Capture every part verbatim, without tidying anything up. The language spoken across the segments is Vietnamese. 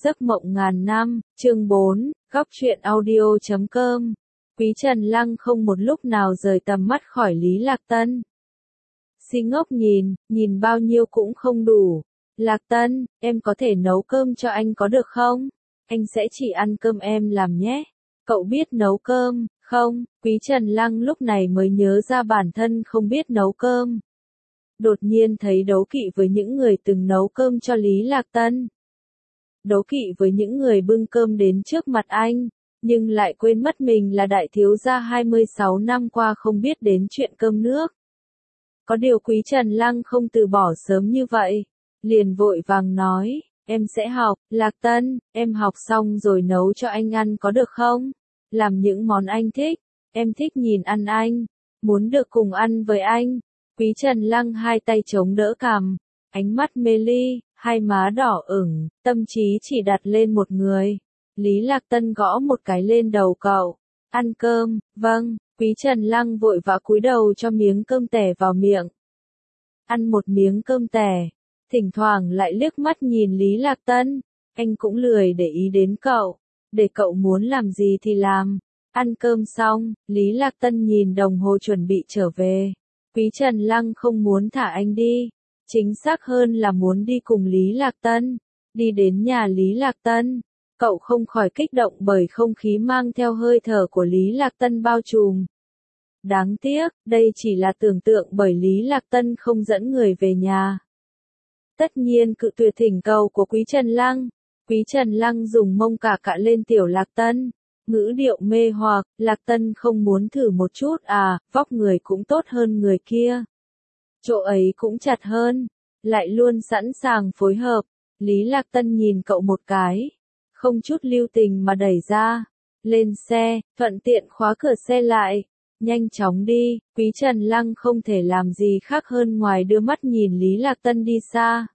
Giấc mộng ngàn năm, chương bốn, góc truyện audio chấm com. Quý Trần Lăng không một lúc nào rời tầm mắt khỏi Lý Lạc Tân. Si ngốc nhìn, nhìn bao nhiêu cũng không đủ. Lạc Tân, em có thể nấu cơm cho anh có được không? Anh sẽ chỉ ăn cơm em làm nhé. Cậu biết nấu cơm, không? Quý Trần Lăng lúc này mới nhớ ra bản thân không biết nấu cơm. Đột nhiên thấy đố kỵ với những người từng nấu cơm cho Lý Lạc Tân. Đố kỵ với những người bưng cơm đến trước mặt anh, nhưng lại quên mất mình là đại thiếu gia hai mươi sáu năm qua không biết đến chuyện cơm nước. Có điều Quý Trần Lăng không từ bỏ sớm như vậy, liền vội vàng nói, em sẽ học, Lạc Tân, em học xong rồi nấu cho anh ăn có được không? Làm những món anh thích, em thích nhìn ăn anh, muốn được cùng ăn với anh. Quý Trần Lăng hai tay chống đỡ cằm, ánh mắt mê ly, hai má đỏ ửng, tâm trí chỉ đặt lên một người. Lý Lạc Tân gõ một cái lên đầu cậu. Ăn cơm, vâng. Quý Trần Lăng vội vã cúi đầu cho miếng cơm tẻ vào miệng. Ăn một miếng cơm tẻ, thỉnh thoảng lại liếc mắt nhìn Lý Lạc Tân. Anh cũng lười để ý đến cậu, để cậu muốn làm gì thì làm. Ăn cơm xong, Lý Lạc Tân nhìn đồng hồ chuẩn bị trở về. Quý Trần Lăng không muốn thả anh đi, chính xác hơn là muốn đi cùng Lý Lạc Tân. Đi đến nhà Lý Lạc Tân, cậu không khỏi kích động bởi không khí mang theo hơi thở của Lý Lạc Tân bao trùm. Đáng tiếc, đây chỉ là tưởng tượng bởi Lý Lạc Tân không dẫn người về nhà. Tất nhiên cự tuyệt thỉnh cầu của Quý Trần Lăng. Quý Trần Lăng dùng mông cà cạ lên tiểu Lạc Tân, ngữ điệu mê hoặc, Lạc Tân không muốn thử một chút à, vóc người cũng tốt hơn người kia. Chỗ ấy cũng chặt hơn, lại luôn sẵn sàng phối hợp. Lý Lạc Tân nhìn cậu một cái, không chút lưu tình mà đẩy ra. Lên xe, thuận tiện khóa cửa xe lại. Nhanh chóng đi, Quý Trần Lăng không thể làm gì khác hơn ngoài đưa mắt nhìn Lý Lạc Tân đi xa.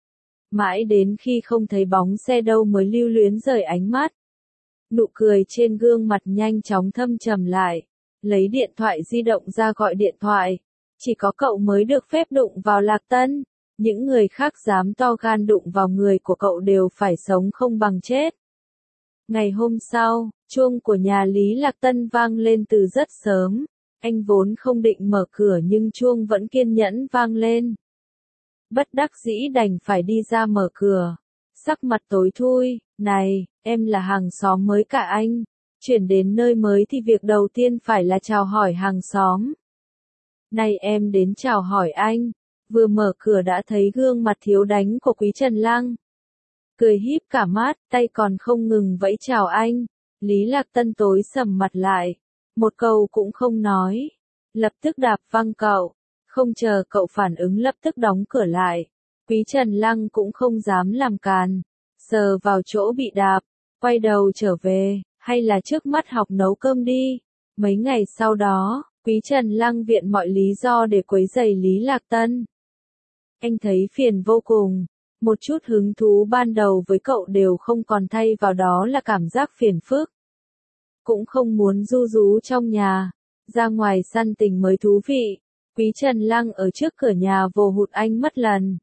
Mãi đến khi không thấy bóng xe đâu mới lưu luyến rời ánh mắt. Nụ cười trên gương mặt nhanh chóng thâm trầm lại. Lấy điện thoại di động ra gọi điện thoại. Chỉ có cậu mới được phép đụng vào Lạc Tân. Những người khác dám to gan đụng vào người của cậu đều phải sống không bằng chết. Ngày hôm sau, chuông của nhà Lý Lạc Tân vang lên từ rất sớm. Anh vốn không định mở cửa nhưng chuông vẫn kiên nhẫn vang lên. Bất đắc dĩ đành phải đi ra mở cửa. Sắc mặt tối thui, này, em là hàng xóm mới cả anh. Chuyển đến nơi mới thì việc đầu tiên phải là chào hỏi hàng xóm. Này em đến chào hỏi anh. Vừa mở cửa đã thấy gương mặt thiếu đánh của Quý Trần Lăng. Cười híp cả mắt, tay còn không ngừng vẫy chào anh. Lý Lạc Tân tối sầm mặt lại. Một câu cũng không nói. Lập tức đạp văng cậu. Không chờ cậu phản ứng lập tức đóng cửa lại. Quý Trần Lăng cũng không dám làm càn. Sờ vào chỗ bị đạp. Quay đầu trở về. Hay là trước mắt học nấu cơm đi. Mấy ngày sau đó, Quý Trần Lăng viện mọi lý do để quấy rầy Lý Lạc Tân. Anh thấy phiền vô cùng. Một chút hứng thú ban đầu với cậu đều không còn, thay vào đó là cảm giác phiền phức. Cũng không muốn ru rú trong nhà. Ra ngoài săn tình mới thú vị. Quý Trần Lăng ở trước cửa nhà vồ hụt anh mất lần.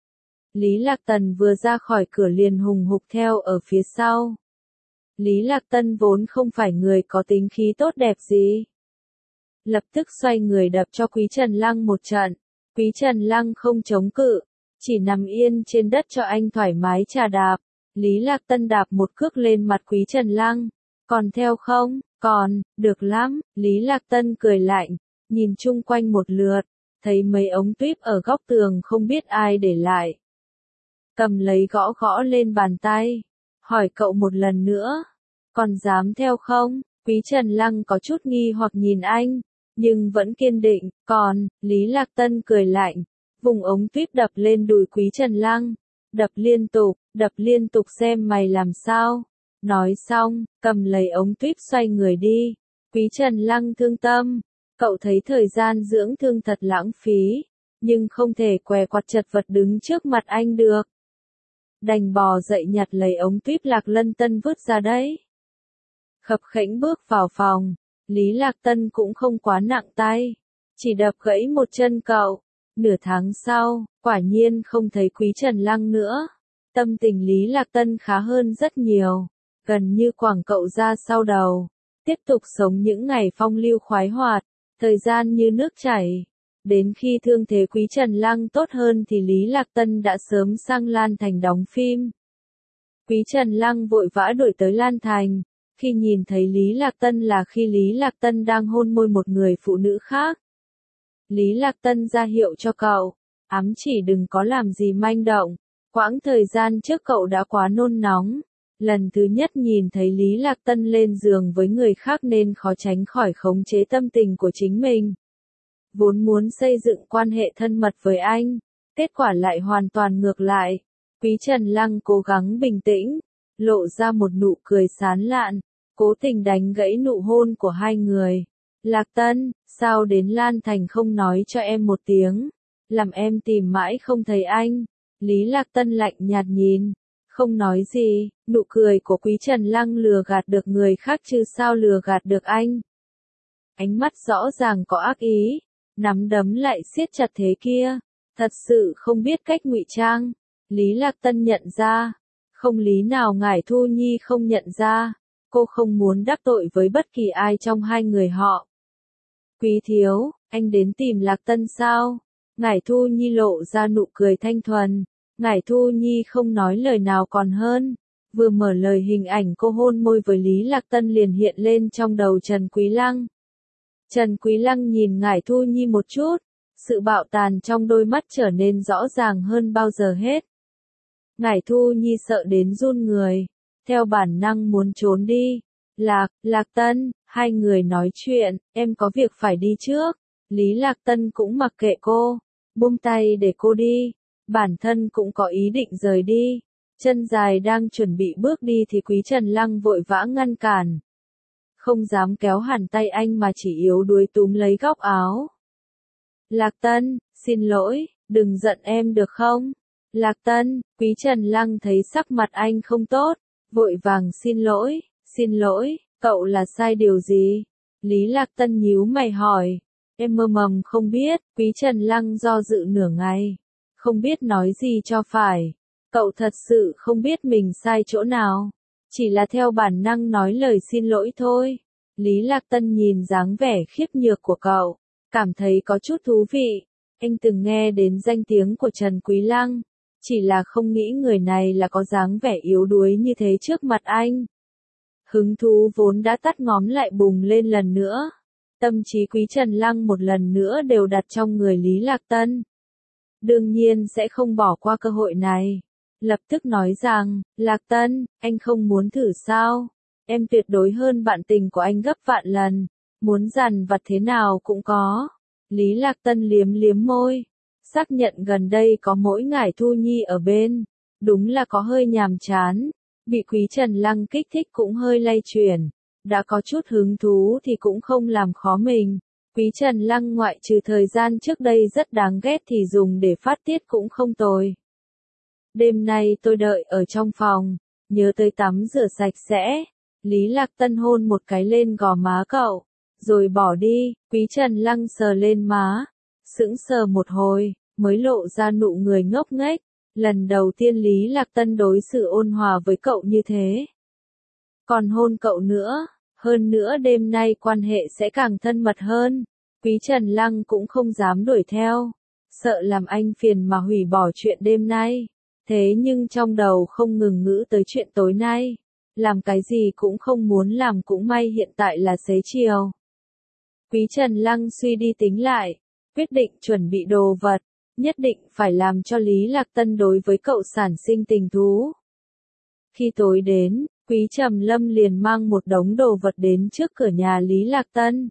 Lý Lạc Tân vừa ra khỏi cửa liền hùng hục theo ở phía sau. Lý Lạc Tân vốn không phải người có tính khí tốt đẹp gì. Lập tức xoay người đập cho Quý Trần Lăng một trận. Quý Trần Lăng không chống cự, chỉ nằm yên trên đất cho anh thoải mái chà đạp. Lý Lạc Tân đạp một cước lên mặt Quý Trần Lăng. Còn theo không? Còn, được lắm. Lý Lạc Tân cười lạnh, nhìn chung quanh một lượt, thấy mấy ống tuyếp ở góc tường không biết ai để lại. Cầm lấy gõ gõ lên bàn tay, hỏi cậu một lần nữa, còn dám theo không? Quý Trần Lăng có chút nghi hoặc nhìn anh, nhưng vẫn kiên định. Còn, Lý Lạc Tân cười lạnh, vùng ống tuyếp đập lên đùi Quý Trần Lăng, đập liên tục, đập liên tục xem mày làm sao. Nói xong, cầm lấy ống tuyếp xoay người đi. Quý Trần Lăng thương tâm, cậu thấy thời gian dưỡng thương thật lãng phí, nhưng không thể què quặt chật vật đứng trước mặt anh được. Đành bò dậy nhặt lấy ống tuyếp Lạc Lân Tân vứt ra đấy. Khập khẽnh bước vào phòng, Lý Lạc Tân cũng không quá nặng tay, chỉ đập gãy một chân cậu. Nửa tháng sau, quả nhiên không thấy Quý Trần Lăng nữa. Tâm tình Lý Lạc Tân khá hơn rất nhiều, gần như quẳng cậu ra sau đầu, tiếp tục sống những ngày phong lưu khoái hoạt, thời gian như nước chảy. Đến khi thương thế Quý Trần Lăng tốt hơn thì Lý Lạc Tân đã sớm sang Lan Thành đóng phim. Quý Trần Lăng vội vã đuổi tới Lan Thành, khi nhìn thấy Lý Lạc Tân là khi Lý Lạc Tân đang hôn môi một người phụ nữ khác. Lý Lạc Tân ra hiệu cho cậu, ám chỉ đừng có làm gì manh động, quãng thời gian trước cậu đã quá nôn nóng. Lần thứ nhất nhìn thấy Lý Lạc Tân lên giường với người khác nên khó tránh khỏi khống chế tâm tình của chính mình. Vốn muốn xây dựng quan hệ thân mật với anh, kết quả lại hoàn toàn ngược lại. Quý Trần Lăng cố gắng bình tĩnh, lộ ra một nụ cười sán lạn, cố tình đánh gãy nụ hôn của hai người. Lạc Tân, sao đến Lan Thành không nói cho em một tiếng, làm em tìm mãi không thấy anh. Lý Lạc Tân lạnh nhạt nhìn, không nói gì, nụ cười của Quý Trần Lăng lừa gạt được người khác chứ sao lừa gạt được anh. Ánh mắt rõ ràng có ác ý, nắm đấm lại siết chặt thế kia, thật sự không biết cách ngụy trang. Lý Lạc Tân nhận ra, không lý nào Ngải Thu Nhi không nhận ra, cô không muốn đắc tội với bất kỳ ai trong hai người họ. Quý thiếu, anh đến tìm Lạc Tân sao? Ngải Thu Nhi lộ ra nụ cười thanh thuần. Ngải Thu Nhi không nói lời nào còn hơn, vừa mở lời hình ảnh cô hôn môi với Lý Lạc Tân liền hiện lên trong đầu Trần Quý Lăng. Trần Quý Lăng nhìn Ngải Thu Nhi một chút, sự bạo tàn trong đôi mắt trở nên rõ ràng hơn bao giờ hết. Ngải Thu Nhi sợ đến run người, theo bản năng muốn trốn đi. Lạc, Lạc Tân, hai người nói chuyện, em có việc phải đi trước. Lý Lạc Tân cũng mặc kệ cô, buông tay để cô đi. Bản thân cũng có ý định rời đi, chân dài đang chuẩn bị bước đi thì Quý Trần Lăng vội vã ngăn cản. Không dám kéo hẳn tay anh mà chỉ yếu đuối túm lấy góc áo. Lạc Tân, xin lỗi, đừng giận em được không? Lạc Tân, Quý Trần Lăng thấy sắc mặt anh không tốt, vội vàng xin lỗi, xin lỗi, cậu là sai điều gì? Lý Lạc Tân nhíu mày hỏi, em mơ mầm không biết. Quý Trần Lăng do dự nửa ngày, không biết nói gì cho phải. Cậu thật sự không biết mình sai chỗ nào, chỉ là theo bản năng nói lời xin lỗi thôi. Lý Lạc Tân nhìn dáng vẻ khiếp nhược của cậu, cảm thấy có chút thú vị. Anh từng nghe đến danh tiếng của Trần Quý Lăng, chỉ là không nghĩ người này là có dáng vẻ yếu đuối như thế trước mặt anh. Hứng thú vốn đã tắt ngóm lại bùng lên lần nữa. Tâm trí Quý Trần Lăng một lần nữa đều đặt trong người Lý Lạc Tân. Đương nhiên sẽ không bỏ qua cơ hội này. Lập tức nói rằng, Lạc Tân, anh không muốn thử sao? Em tuyệt đối hơn bạn tình của anh gấp vạn lần. Muốn dằn vặt thế nào cũng có. Lý Lạc Tân liếm liếm môi. Xác nhận gần đây có mỗi Ngải Thu Nhi ở bên. Đúng là có hơi nhàm chán. Bị Quý Trần Lăng kích thích cũng hơi lay chuyển. Đã có chút hứng thú thì cũng không làm khó mình. Quý Trần Lăng ngoại trừ thời gian trước đây rất đáng ghét thì dùng để phát tiết cũng không tồi. Đêm nay tôi đợi ở trong phòng, nhớ tới tắm rửa sạch sẽ. Lý Lạc Tân hôn một cái lên gò má cậu, rồi bỏ đi. Quý Trần Lăng sờ lên má, sững sờ một hồi, mới lộ ra nụ người ngốc nghếch. Lần đầu tiên Lý Lạc Tân đối xử ôn hòa với cậu như thế. Còn hôn cậu nữa, hơn nữa đêm nay quan hệ sẽ càng thân mật hơn. Quý Trần Lăng cũng không dám đuổi theo, sợ làm anh phiền mà hủy bỏ chuyện đêm nay. Thế nhưng trong đầu không ngừng ngữ tới chuyện tối nay. Làm cái gì cũng không muốn làm, cũng may hiện tại là xế chiều. Quý Trần Lăng suy đi tính lại, quyết định chuẩn bị đồ vật, nhất định phải làm cho Lý Lạc Tân đối với cậu sản sinh tình thú. Khi tối đến, Quý Trầm Lâm liền mang một đống đồ vật đến trước cửa nhà Lý Lạc Tân.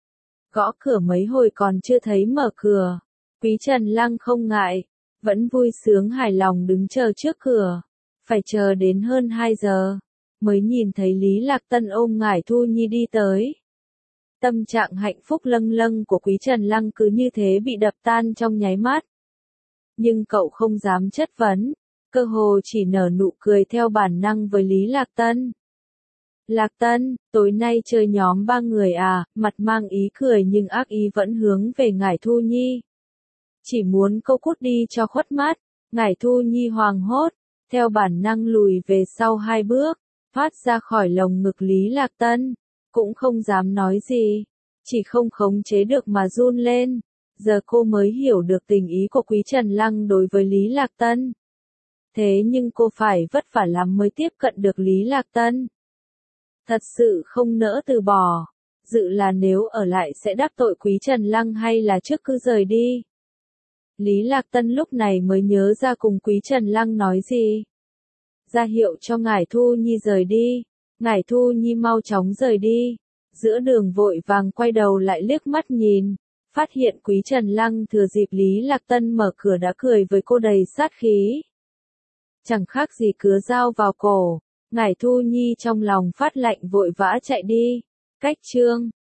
Gõ cửa mấy hồi còn chưa thấy mở cửa. Quý Trần Lăng không ngại, vẫn vui sướng hài lòng đứng chờ trước cửa. Phải chờ đến hơn hai giờ, mới nhìn thấy Lý Lạc Tân ôm Ngải Thu Nhi đi tới. Tâm trạng hạnh phúc lâng lâng của Quý Trần Lăng cứ như thế bị đập tan trong nháy mắt. Nhưng cậu không dám chất vấn, cơ hồ chỉ nở nụ cười theo bản năng với Lý Lạc Tân. Lạc Tân, tối nay chơi nhóm ba người à? Mặt mang ý cười nhưng ác ý vẫn hướng về Ngải Thu Nhi. Chỉ muốn cô cút đi cho khuất mắt. Ngải Thu Nhi hoảng hốt, theo bản năng lùi về sau hai bước, thoát ra khỏi lồng ngực Lý Lạc Tân, cũng không dám nói gì, chỉ không khống chế được mà run lên. Giờ cô mới hiểu được tình ý của Quý Trần Lăng đối với Lý Lạc Tân. Thế nhưng cô phải vất vả lắm mới tiếp cận được Lý Lạc Tân. Thật sự không nỡ từ bỏ, dự là nếu ở lại sẽ đắc tội Quý Trần Lăng hay là trước cứ rời đi. Lý Lạc Tân lúc này mới nhớ ra cùng Quý Trần Lăng nói gì. Ra hiệu cho Ngải Thu Nhi rời đi, Ngải Thu Nhi mau chóng rời đi. Giữa đường vội vàng quay đầu lại liếc mắt nhìn, phát hiện Quý Trần Lăng thừa dịp Lý Lạc Tân mở cửa đã cười với cô đầy sát khí. Chẳng khác gì cứa dao vào cổ, Ngải Thu Nhi trong lòng phát lạnh vội vã chạy đi. Cách chương